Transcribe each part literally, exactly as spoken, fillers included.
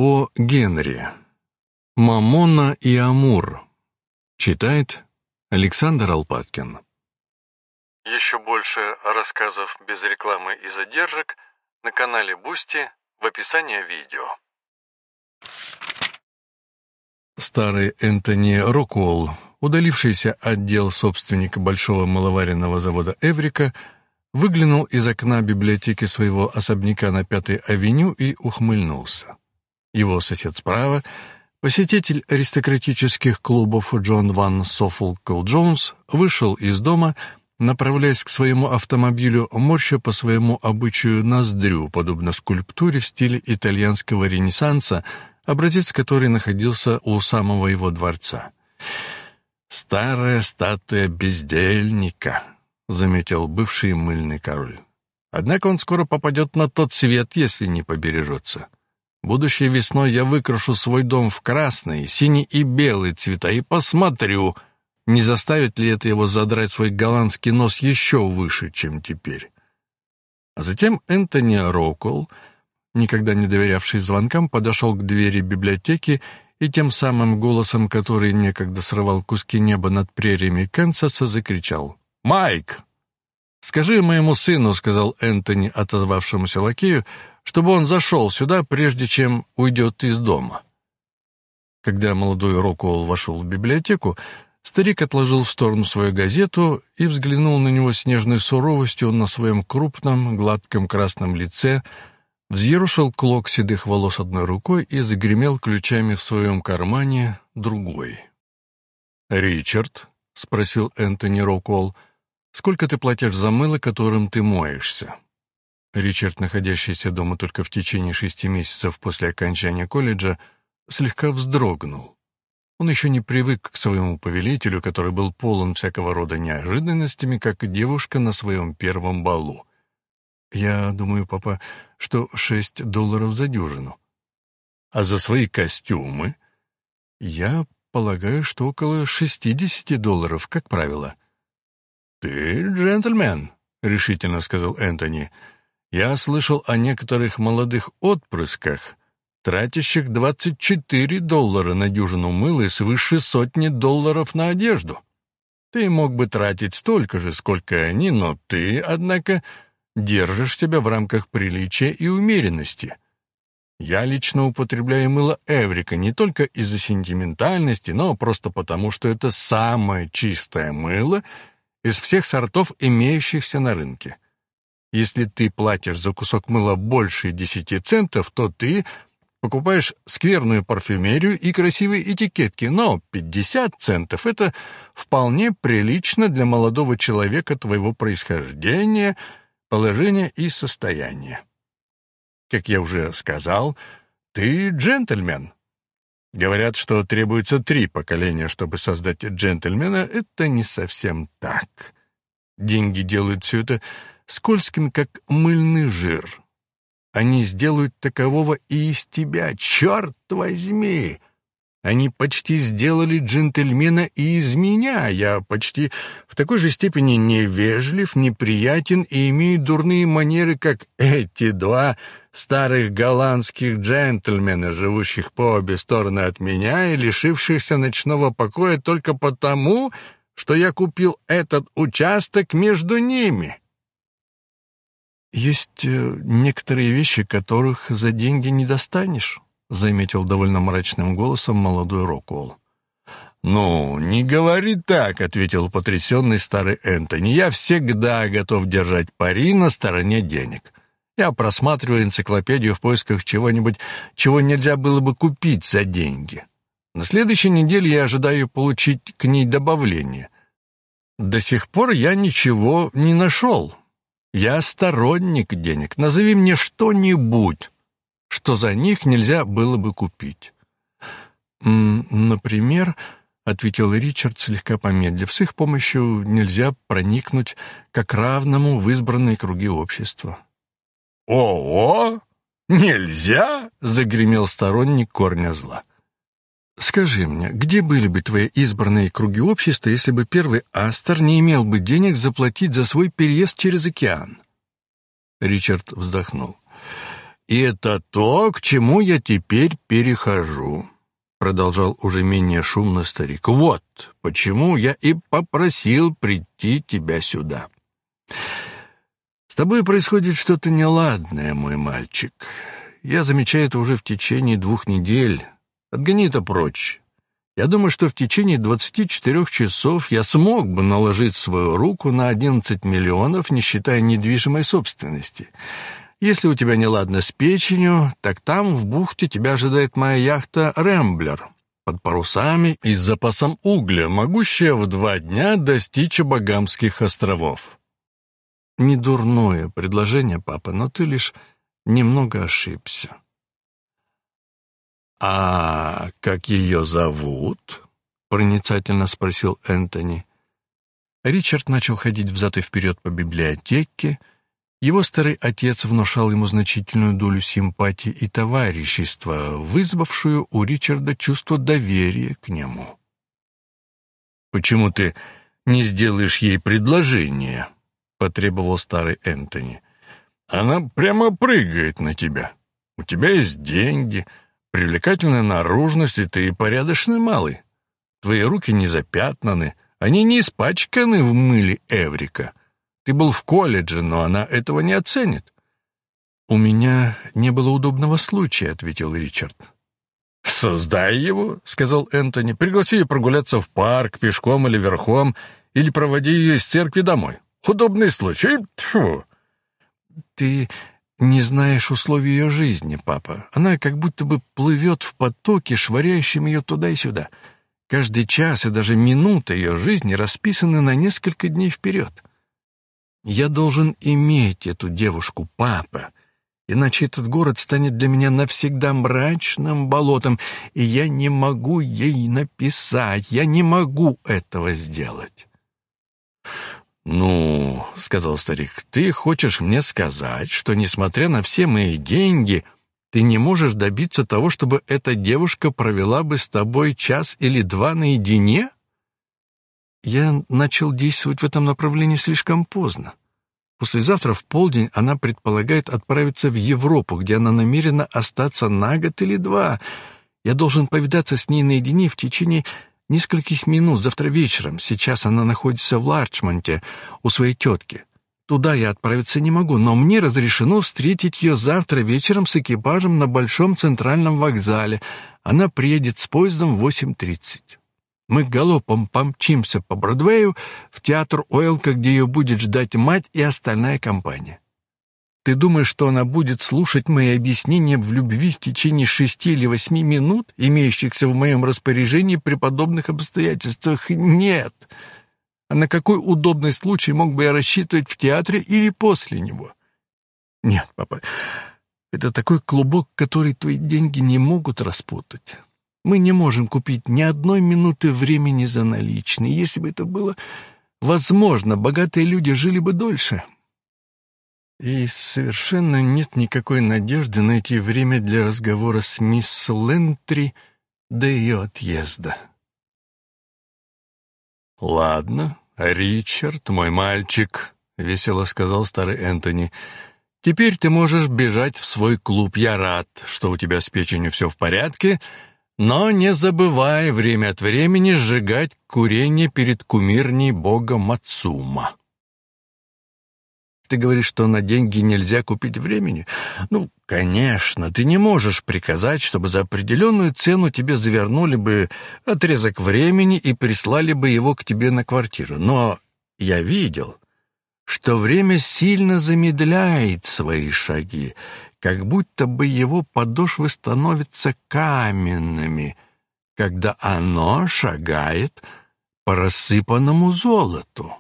О. Генри. «Мамона и Амур». Читает Александр Алпаткин. Еще больше рассказов без рекламы и задержек на канале Бусти в описании видео. Старый Энтони Рокуолл, удалившийся от дел собственника большого маловаренного завода «Эврика», выглянул из окна библиотеки своего особняка на Пятой авеню и ухмыльнулся. Его сосед справа, посетитель аристократических клубов Джон Ван Софолкл Джонс, вышел из дома, направляясь к своему автомобилю, морща по своему обычаю ноздрю, подобно скульптуре в стиле итальянского ренессанса, образец которой находился у самого его дворца. «Старая статуя бездельника», — заметил бывший мыльный король. «Однако он скоро попадет на тот свет, если не побережется. Будущей весной я выкрашу свой дом в красный, синий и белый цвета и посмотрю, не заставит ли это его задрать свой голландский нос еще выше, чем теперь». А затем Энтони Рокуолл, никогда не доверявший звонкам, подошел к двери библиотеки и тем самым голосом, который некогда срывал куски неба над прериями Канзаса, закричал: «Майк! Скажи моему сыну, — сказал Энтони отозвавшемуся лакею, — чтобы он зашел сюда, прежде чем уйдет из дома». Когда молодой Рокуолл вошел в библиотеку, старик отложил в сторону свою газету и взглянул на него с нежной суровостью на своем крупном, гладком красном лице, взъерошил клок седых волос одной рукой и загремел ключами в своем кармане другой. «Ричард», — спросил Энтони Рокуолл, — «сколько ты платишь за мыло, которым ты моешься?» Ричард, находящийся дома только в течение шести месяцев после окончания колледжа, слегка вздрогнул. Он еще не привык к своему повелителю, который был полон всякого рода неожиданностями, как и девушка на своем первом балу. «Я думаю, папа, что шесть долларов за дюжину». «А за свои костюмы?» «Я полагаю, что около шестидесяти долларов, как правило». «Ты джентльмен», — решительно сказал Энтони. «Я слышал о некоторых молодых отпрысках, тратящих двадцать четыре доллара на дюжину мыла и свыше сотни долларов на одежду. Ты мог бы тратить столько же, сколько и они, но ты, однако, держишь себя в рамках приличия и умеренности. Я лично употребляю мыло Эврика не только из-за сентиментальности, но просто потому, что это самое чистое мыло из всех сортов, имеющихся на рынке. Если ты платишь за кусок мыла больше десяти центов, то ты покупаешь скверную парфюмерию и красивые этикетки, но пятьдесят центов — это вполне прилично для молодого человека твоего происхождения, положения и состояния. Как я уже сказал, ты джентльмен. Говорят, что требуется три поколения, чтобы создать джентльмена. Это не совсем так. Деньги делают все это скользким, как мыльный жир. Они сделают такового и из тебя, черт возьми! Они почти сделали джентльмена и из меня. Я почти в такой же степени невежлив, неприятен и имею дурные манеры, как эти два старых голландских джентльмена, живущих по обе стороны от меня и лишившихся ночного покоя только потому, что я купил этот участок между ними. «Есть некоторые вещи, которых за деньги не достанешь», — заметил довольно мрачным голосом молодой Рокуолл. «Ну, не говори так», — ответил потрясенный старый Энтони. «Я всегда готов держать пари на стороне денег. Я просматриваю энциклопедию в поисках чего-нибудь, чего нельзя было бы купить за деньги. На следующей неделе я ожидаю получить к ней добавление. До сих пор я ничего не нашел. Я сторонник денег. Назови мне что-нибудь, что за них нельзя было бы купить». «Например, — ответил Ричард, слегка помедлив, — с их помощью нельзя проникнуть как равному в избранные круги общества». «О-о! Нельзя!» — загремел сторонник корня зла. «Скажи мне, где были бы твои избранные круги общества, если бы первый Астер не имел бы денег заплатить за свой переезд через океан?» Ричард вздохнул. «И это то, к чему я теперь перехожу», — продолжал уже менее шумно старик. «Вот почему я и попросил прийти тебя сюда. С тобой происходит что-то неладное, мой мальчик. Я замечаю это уже в течение двух недель. Отгони это прочь. Я думаю, что в течение двадцати четырёх часов я смог бы наложить свою руку на одиннадцать миллионов, не считая недвижимой собственности. Если у тебя неладно с печенью, так там, в бухте, тебя ожидает моя яхта «Рэмблер» под парусами и с запасом угля, могущая в два дня достичь Багамских островов. Недурное предложение, папа, но ты лишь немного ошибся. «А как ее зовут?» — проницательно спросил Энтони. Ричард начал ходить взад и вперед по библиотеке. Его старый отец внушал ему значительную долю симпатии и товарищества, вызвавшую у Ричарда чувство доверия к нему. «Почему ты не сделаешь ей предложение?» — потребовал старый Энтони. «Она прямо прыгает на тебя. У тебя есть деньги, привлекательная наружность, и ты порядочный малый. Твои руки не запятнаны, они не испачканы в мыле Эврика. Ты был в колледже, но она этого не оценит». «У меня не было удобного случая», — ответил Ричард. «Создай его», — сказал Энтони. «Пригласи ее прогуляться в парк, пешком или верхом, или проводи ее из церкви домой. Удобный случай. Тьфу». «Ты не знаешь условий ее жизни, папа. Она как будто бы плывет в потоке, швыряющем ее туда и сюда. Каждый час и даже минута ее жизни расписаны на несколько дней вперед. Я должен иметь эту девушку, папа, иначе этот город станет для меня навсегда мрачным болотом, и я не могу ей написать, я не могу этого сделать». «Ну, — сказал старик, — ты хочешь мне сказать, что, несмотря на все мои деньги, ты не можешь добиться того, чтобы эта девушка провела бы с тобой час или два наедине?» Я начал действовать в этом направлении слишком поздно. Послезавтра в полдень она предполагает отправиться в Европу, где она намерена остаться на год или два. Я должен повидаться с ней наедине в течение нескольких минут завтра вечером. Сейчас она находится в Ларчмонте у своей тетки. Туда я отправиться не могу, но мне разрешено встретить ее завтра вечером с экипажем на Большом центральном вокзале. Она приедет с поездом в восемь тридцать. Мы галопом помчимся по Бродвею в театр Уэлка, где ее будет ждать мать и остальная компания. Ты думаешь, что она будет слушать мои объяснения в любви в течение шести или восьми минут, имеющихся в моем распоряжении при подобных обстоятельствах? Нет. А на какой удобный случай мог бы я рассчитывать в театре или после него? Нет, папа, это такой клубок, который твои деньги не могут распутать. Мы не можем купить ни одной минуты времени за наличные. Если бы это было возможно, богатые люди жили бы дольше. И совершенно нет никакой надежды найти время для разговора с мисс Лентри до ее отъезда. «Ладно, Ричард, мой мальчик», — весело сказал старый Энтони, — «теперь ты можешь бежать в свой клуб. Я рад, что у тебя с печенью все в порядке, но не забывай время от времени сжигать курение перед кумирней бога Мацума». Ты говоришь, что на деньги нельзя купить времени? Ну, конечно, ты не можешь приказать, чтобы за определенную цену тебе завернули бы отрезок времени и прислали бы его к тебе на квартиру. Но я видел, что время сильно замедляет свои шаги, как будто бы его подошвы становятся каменными, когда оно шагает по рассыпанному золоту.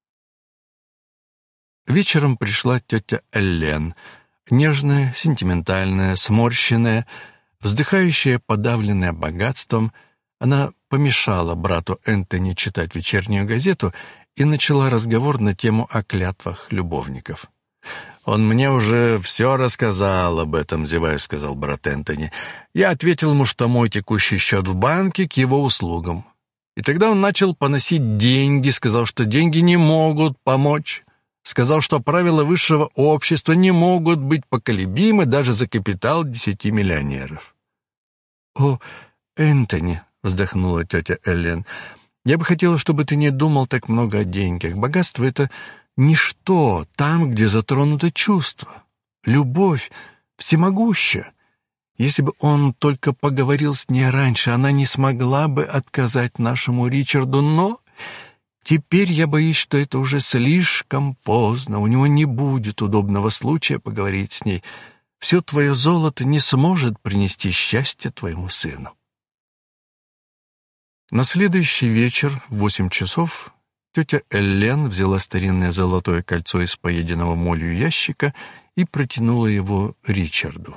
Вечером пришла тетя Эллен, нежная, сентиментальная, сморщенная, вздыхающая, подавленная богатством. Она помешала брату Энтони читать вечернюю газету и начала разговор на тему о клятвах любовников. «Он мне уже все рассказал об этом», — зевая, сказал брат Энтони. «Я ответил ему, что мой текущий счет в банке к его услугам. И тогда он начал поносить деньги, сказал, что деньги не могут помочь. Сказал, что правила высшего общества не могут быть поколебимы даже за капитал десяти миллионеров. «О, Энтони», — вздохнула тетя Эллен, — «я бы хотела, чтобы ты не думал так много о деньгах. Богатство — это ничто там, где затронуто чувство. Любовь всемогуща. Если бы он только поговорил с ней раньше, она не смогла бы отказать нашему Ричарду, но теперь я боюсь, что это уже слишком поздно. У него не будет удобного случая поговорить с ней. Все твое золото не сможет принести счастье твоему сыну». На следующий вечер в восемь часов тетя Эллен взяла старинное золотое кольцо из поеденного молью ящика и протянула его Ричарду.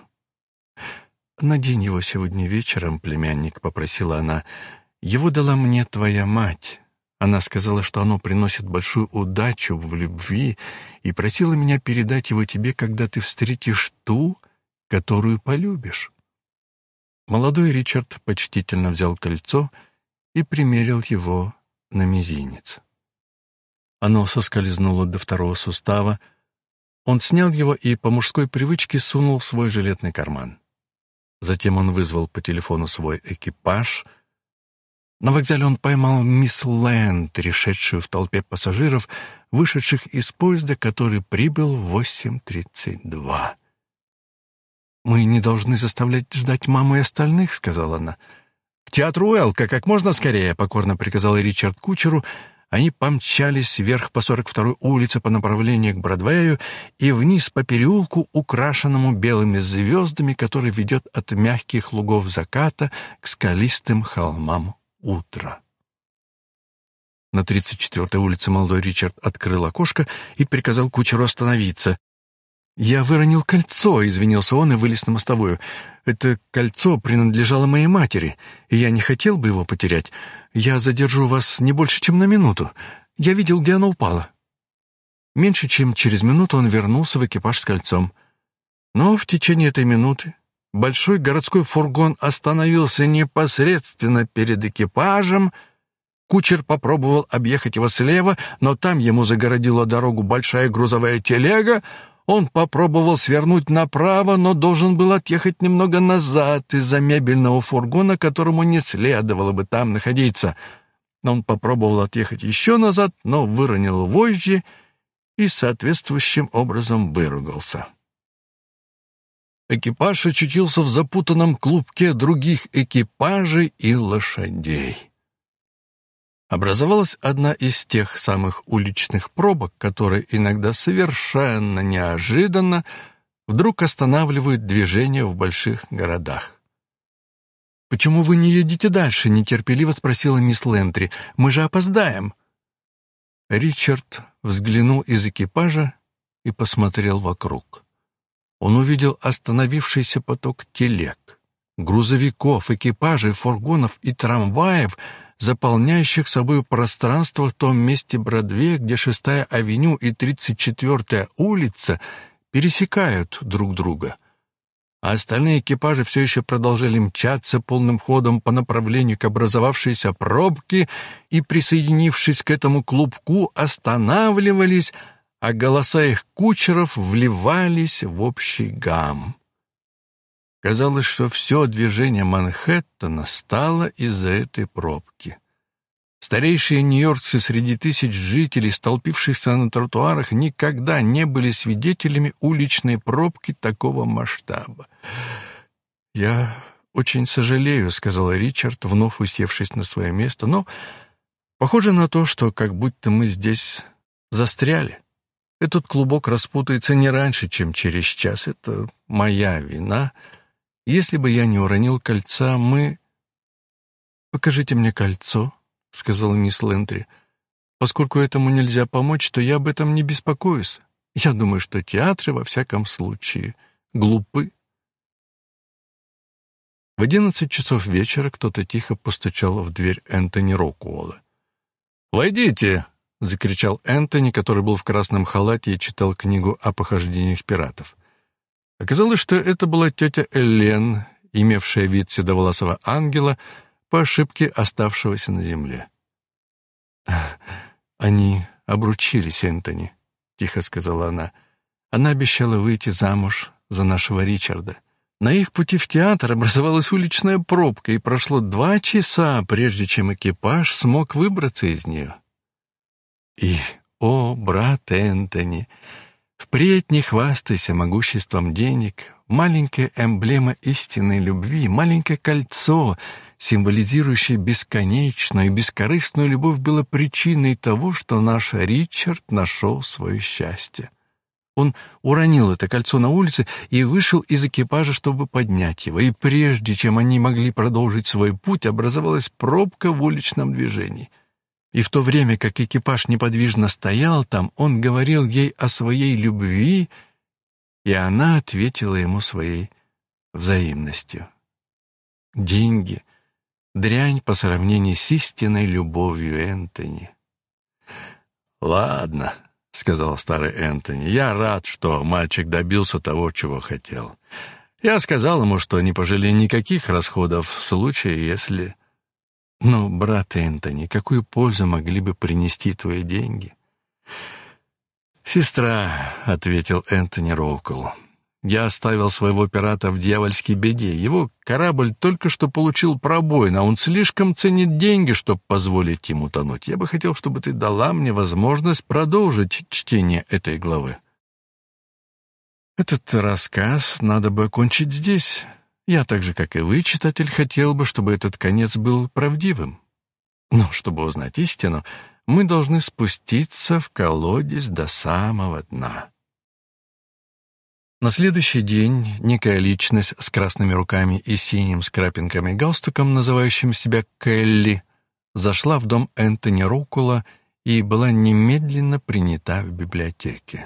«Надень его сегодня вечером, племянник», — попросила она. «Его дала мне твоя мать. Она сказала, что оно приносит большую удачу в любви, и просила меня передать его тебе, когда ты встретишь ту, которую полюбишь». Молодой Ричард почтительно взял кольцо и примерил его на мизинец. Оно соскользнуло до второго сустава. Он снял его и по мужской привычке сунул в свой жилетный карман. Затем он вызвал по телефону свой экипаж. На вокзале он поймал мисс Лэндри, шедшую в толпе пассажиров, вышедших из поезда, который прибыл в восемь тридцать два. «Мы не должны заставлять ждать маму и остальных», — сказала она. «К театру Уэлка как можно скорее», — покорно приказал Ричард кучеру. Они помчались вверх по сорок второй улице по направлению к Бродвею и вниз по переулку, украшенному белыми звездами, который ведет от мягких лугов заката к скалистым холмам утра. На тридцать четвёртой улице молодой Ричард открыл окошко и приказал кучеру остановиться. «Я выронил кольцо», — извинился он и вылез на мостовую. «Это кольцо принадлежало моей матери, и я не хотел бы его потерять. Я задержу вас не больше, чем на минуту. Я видел, где оно упало». Меньше чем через минуту он вернулся в экипаж с кольцом. Но в течение этой минуты большой городской фургон остановился непосредственно перед экипажем. Кучер попробовал объехать его слева, но там ему загородила дорогу большая грузовая телега. Он попробовал свернуть направо, но должен был отъехать немного назад из-за мебельного фургона, которому не следовало бы там находиться. Он попробовал отъехать еще назад, но выронил вожжи и соответствующим образом выругался. Экипаж очутился в запутанном клубке других экипажей и лошадей. Образовалась одна из тех самых уличных пробок, которые иногда совершенно неожиданно вдруг останавливают движение в больших городах. «Почему вы не едете дальше?» — нетерпеливо спросила мисс Лэндри. «Мы же опоздаем». Ричард взглянул из экипажа и посмотрел вокруг. Он увидел остановившийся поток телег, грузовиков, экипажей, фургонов и трамваев, заполняющих собой пространство в том месте Бродвея, где шестая авеню и тридцать четвёртая улица пересекают друг друга. А остальные экипажи все еще продолжали мчаться полным ходом по направлению к образовавшейся пробке и, присоединившись к этому клубку, останавливались, а голоса их кучеров вливались в общий гам. Казалось, что все движение Манхэттена стало из-за этой пробки. Старейшие нью-йоркцы среди тысяч жителей, столпившихся на тротуарах, никогда не были свидетелями уличной пробки такого масштаба. «Я очень сожалею», — сказал Ричард, вновь усевшись на свое место, «но похоже на то, что как будто мы здесь застряли. Этот клубок распутается не раньше, чем через час. Это моя вина. Если бы я не уронил кольца, мы...» «Покажите мне кольцо», — сказала мисс Лэндри. «Поскольку этому нельзя помочь, то я об этом не беспокоюсь. Я думаю, что театры, во всяком случае, глупы». В одиннадцать часов вечера кто-то тихо постучал в дверь Энтони Рокуэлла. «Войдите!» — закричал Энтони, который был в красном халате и читал книгу о похождениях пиратов. Оказалось, что это была тетя Эллен, имевшая вид седовласого ангела, по ошибке оставшегося на земле. «Они обручились, Энтони», — тихо сказала она. «Она обещала выйти замуж за нашего Ричарда». На их пути в театр образовалась уличная пробка, и прошло два часа, прежде чем экипаж смог выбраться из нее. И, о, брат Энтони, впредь не хвастайся могуществом денег. Маленькая эмблема истинной любви, маленькое кольцо, символизирующее бесконечную и бескорыстную любовь, было причиной того, что наш Ричард нашел свое счастье. Он уронил это кольцо на улице и вышел из экипажа, чтобы поднять его, и прежде чем они могли продолжить свой путь, образовалась пробка в уличном движении. И в то время, как экипаж неподвижно стоял там, он говорил ей о своей любви, и она ответила ему своей взаимностью. Деньги — дрянь по сравнению с истинной любовью Энтони. «Ладно», — сказал старый Энтони, — «я рад, что мальчик добился того, чего хотел. Я сказал ему, что не пожалею никаких расходов в случае, если... Но, брат Энтони, какую пользу могли бы принести твои деньги?» «Сестра», — ответил Энтони Роукол, — «я оставил своего пирата в дьявольской беде. Его корабль только что получил пробоин, а он слишком ценит деньги, чтобы позволить ему тонуть. Я бы хотел, чтобы ты дала мне возможность продолжить чтение этой главы». «Этот рассказ надо бы окончить здесь. Я так же, как и вы, читатель, хотел бы, чтобы этот конец был правдивым. Но чтобы узнать истину, мы должны спуститься в колодец до самого дна». На следующий день некая личность с красными руками и синим с крапинками галстуком, называющим себя Келли, зашла в дом Энтони Роукола и была немедленно принята в библиотеке.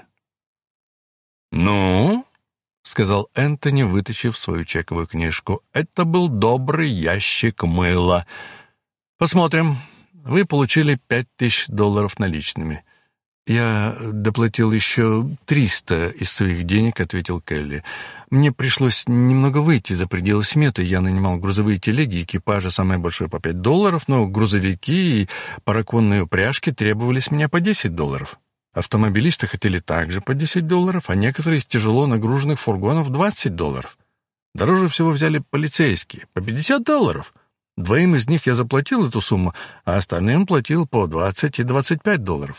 «Ну?» — сказал Энтони, вытащив свою чековую книжку. «Это был добрый ящик мыла. Посмотрим. Вы получили пять тысяч долларов наличными». «Я доплатил еще триста из своих денег», — ответил Келли. «Мне пришлось немного выйти за пределы сметы. Я нанимал грузовые телеги, экипажи самое большое по пять долларов, но грузовики и параконные упряжки требовали с меня по десять долларов. Автомобилисты хотели также по десять долларов, а некоторые из тяжело нагруженных фургонов — двадцать долларов. Дороже всего взяли полицейские — по пятьдесят долларов. Двоим из них я заплатил эту сумму, а остальным платил по двадцать и двадцать пять долларов».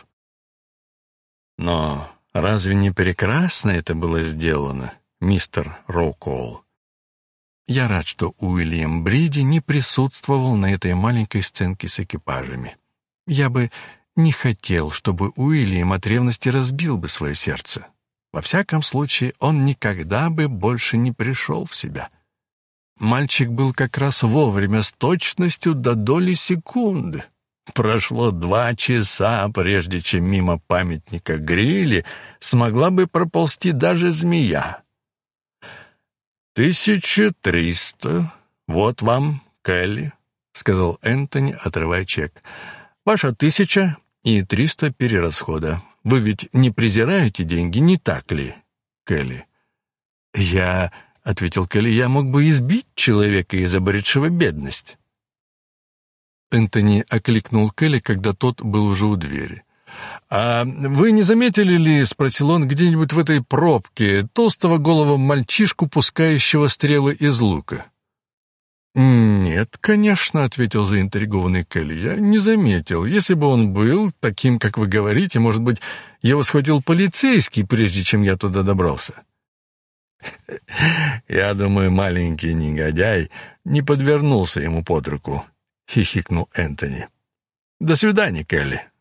«Но разве не прекрасно это было сделано, мистер Роукол?» Я рад, что Уильям Бриди не присутствовал на этой маленькой сценке с экипажами. Я бы не хотел, чтобы Уильям от ревности разбил бы свое сердце. Во всяком случае, он никогда бы больше не пришел в себя. Мальчик был как раз вовремя, с точностью до доли секунды. Прошло два часа, прежде чем мимо памятника Грилли смогла бы проползти даже змея. «Тысяча триста. Вот вам, Келли», — сказал Энтони, отрывая чек. «Ваша тысяча и триста перерасхода. Вы ведь не презираете деньги, не так ли, Келли?» «Я», — ответил Келли, — «я мог бы избить человека, изобретшего бедность». Энтони окликнул Келли, когда тот был уже у двери. «А вы не заметили ли, — спросил он, — где-нибудь в этой пробке толстого голого мальчишку, пускающего стрелы из лука?» «Нет, конечно, — ответил заинтригованный Келли, — я не заметил. Если бы он был таким, как вы говорите, может быть, его схватил полицейский, прежде чем я туда добрался». «Я думаю, маленький негодяй не подвернулся ему под руку», — хихикнул Энтони. «До свидания, Келли»,